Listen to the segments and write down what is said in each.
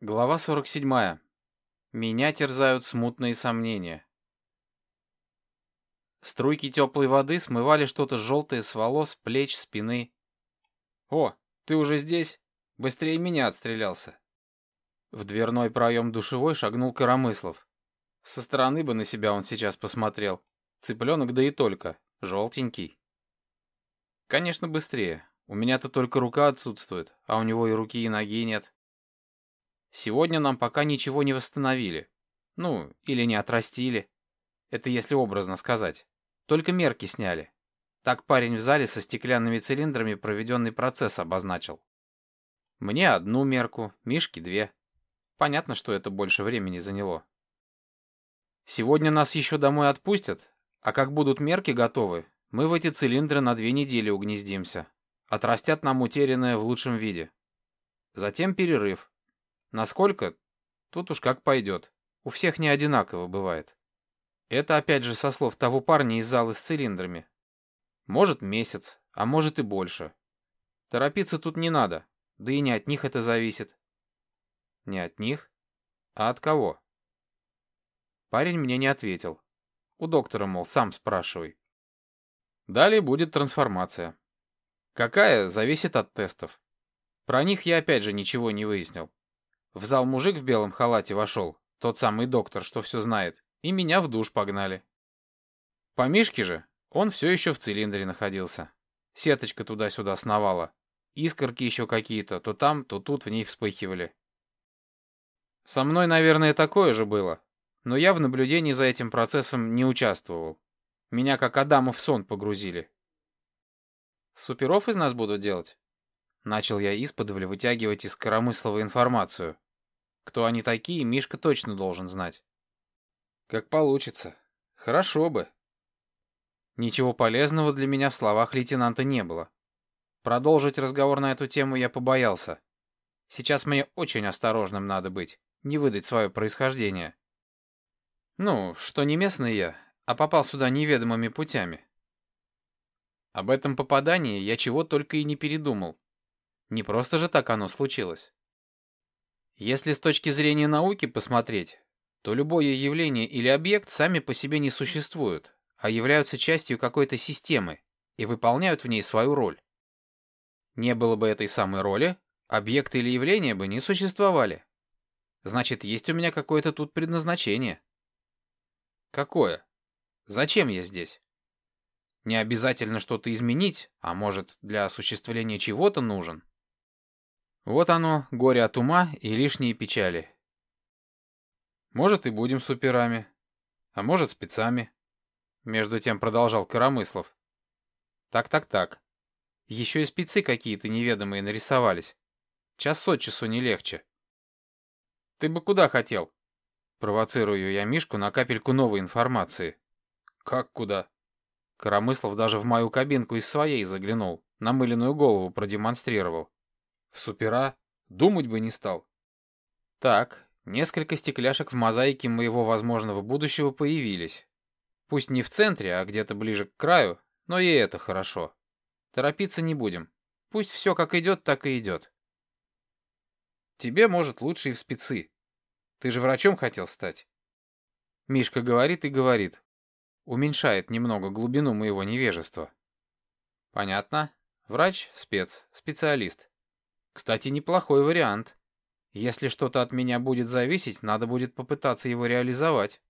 Глава 47. Меня терзают смутные сомнения. Струйки теплой воды смывали что-то желтое с волос, плеч, спины. «О, ты уже здесь? Быстрее меня отстрелялся!» В дверной проем душевой шагнул Коромыслов. Со стороны бы на себя он сейчас посмотрел. Цыпленок, да и только. Желтенький. Конечно, быстрее. У меня-то только рука отсутствует, а у него и руки, и ноги нет. Сегодня нам пока ничего не восстановили. Ну, или не отрастили. Это если образно сказать. Только мерки сняли. Так парень в зале со стеклянными цилиндрами проведенный процесс обозначил. Мне одну мерку, Мишке две. Понятно, что это больше времени заняло. Сегодня нас еще домой отпустят, а как будут мерки готовы, мы в эти цилиндры на 2 недели угнездимся. Отрастят нам утерянное в лучшем виде. Затем перерыв. Насколько? Тут уж как пойдет. У всех не одинаково бывает. Это опять же со слов того парня из зала с цилиндрами. Может месяц, а может и больше. Торопиться тут не надо, да и не от них это зависит. Не от них? А от кого? Парень мне не ответил. У доктора, мол, сам спрашивай. Далее будет трансформация. Какая, зависит от тестов. Про них я опять же ничего не выяснил. В зал мужик в белом халате вошел, тот самый доктор, что все знает, и меня в душ погнали. По Мишке же, он все еще в цилиндре находился. Сеточка туда-сюда сновала. Искорки еще какие-то, то там, то тут в ней вспыхивали. Со мной, наверное, такое же было, но я в наблюдении за этим процессом не участвовал. Меня как Адама в сон погрузили. Суперов из нас будут делать? Начал я исподволь вытягивать из Коромыслова информацию. Кто они такие, Мишка точно должен знать. Как получится. Хорошо бы. Ничего полезного для меня в словах лейтенанта не было. Продолжить разговор на эту тему я побоялся. Сейчас мне очень осторожным надо быть, не выдать свое происхождение. Ну, что не местный я, а попал сюда неведомыми путями. Об этом попадании я чего только и не передумал. Не просто же так оно случилось. Если с точки зрения науки посмотреть, то любое явление или объект сами по себе не существуют, а являются частью какой-то системы и выполняют в ней свою роль. Не было бы этой самой роли, объекты или явления бы не существовали. Значит, есть у меня какое-то тут предназначение. Какое? Зачем я здесь? Не обязательно что-то изменить, а может, для осуществления чего-то нужен. Вот оно, горе от ума и лишние печали. Может, и будем суперами, а может, спецами. Между тем продолжал Коромыслов. Так. Еще и спецы какие-то неведомые нарисовались. Час от часу не легче. Ты бы куда хотел? Провоцирую я Мишку на капельку новой информации. Как куда? Коромыслов даже в мою кабинку из своей заглянул, намыленную голову продемонстрировал. В супера? Думать бы не стал. Так, несколько стекляшек в мозаике моего возможного будущего появились. Пусть не в центре, а где-то ближе к краю, но и это хорошо. Торопиться не будем. Пусть все как идет, так и идет. Тебе, может, лучше и в спецы. Ты же врачом хотел стать. Мишка говорит и говорит. Уменьшает немного глубину моего невежества. Понятно. Врач, спец, специалист. Кстати, неплохой вариант. Если что-то от меня будет зависеть, надо будет попытаться его реализовать.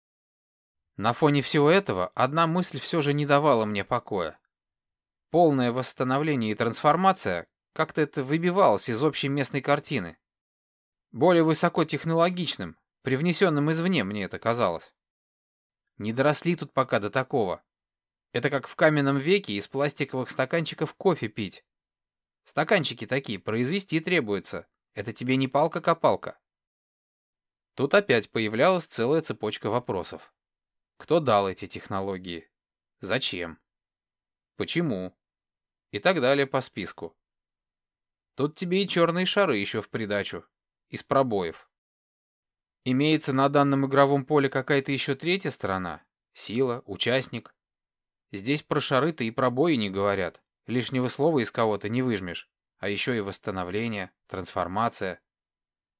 На фоне всего этого одна мысль все же не давала мне покоя. Полное восстановление и трансформация как-то это выбивалось из общей местной картины. Более высокотехнологичным, привнесенным извне, мне это казалось. Не доросли тут пока до такого. Это как в каменном веке из пластиковых стаканчиков кофе пить. Стаканчики такие произвести требуется. Это тебе не палка-копалка. Тут опять появлялась целая цепочка вопросов. Кто дал эти технологии? Зачем? Почему? И так далее по списку. Тут тебе и черные шары еще в придачу. Из пробоев. Имеется на данном игровом поле какая-то еще третья сторона? Сила, участник. Здесь про шары-то и пробои не говорят. Лишнего слова из кого-то не выжмешь. А еще и восстановление, трансформация.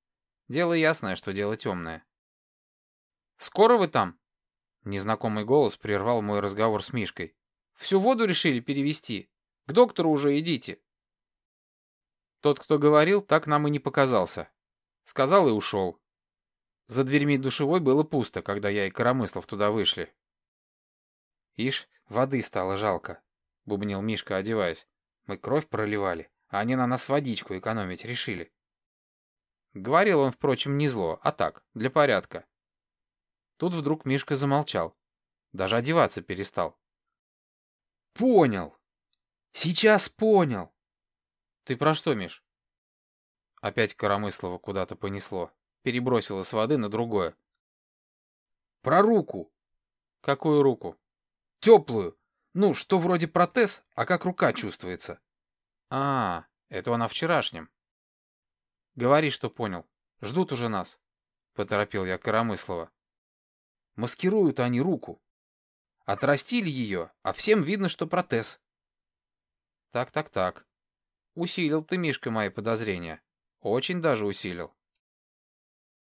Дело ясное, что дело темное. «Скоро вы там?» Незнакомый голос прервал мой разговор с Мишкой. «Всю воду решили перевести? К доктору уже идите». Тот, кто говорил, так нам и не показался. Сказал и ушел. За дверьми душевой было пусто, когда я и Коромыслов туда вышли. «Ишь, воды стало жалко», — бубнил Мишка, одеваясь. «Мы кровь проливали, а они на нас водичку экономить решили». Говорил он, впрочем, не зло, а так, для порядка. Тут вдруг Мишка замолчал. Даже одеваться перестал. «Понял! Сейчас понял!» «Ты про что, Миш?» Опять Коромыслова куда-то понесло. Перебросило с воды на другое. «Про руку!» «Какую руку?» «Теплую! Ну, что вроде протез, а как рука чувствуется». «А, это он о вчерашнем». «Говори, что понял. Ждут уже нас», — поторопил я Коромыслова. «Маскируют они руку. Отрастили ее, а всем видно, что протез». «Так. Усилил ты, Мишка, мои подозрения. Очень даже усилил».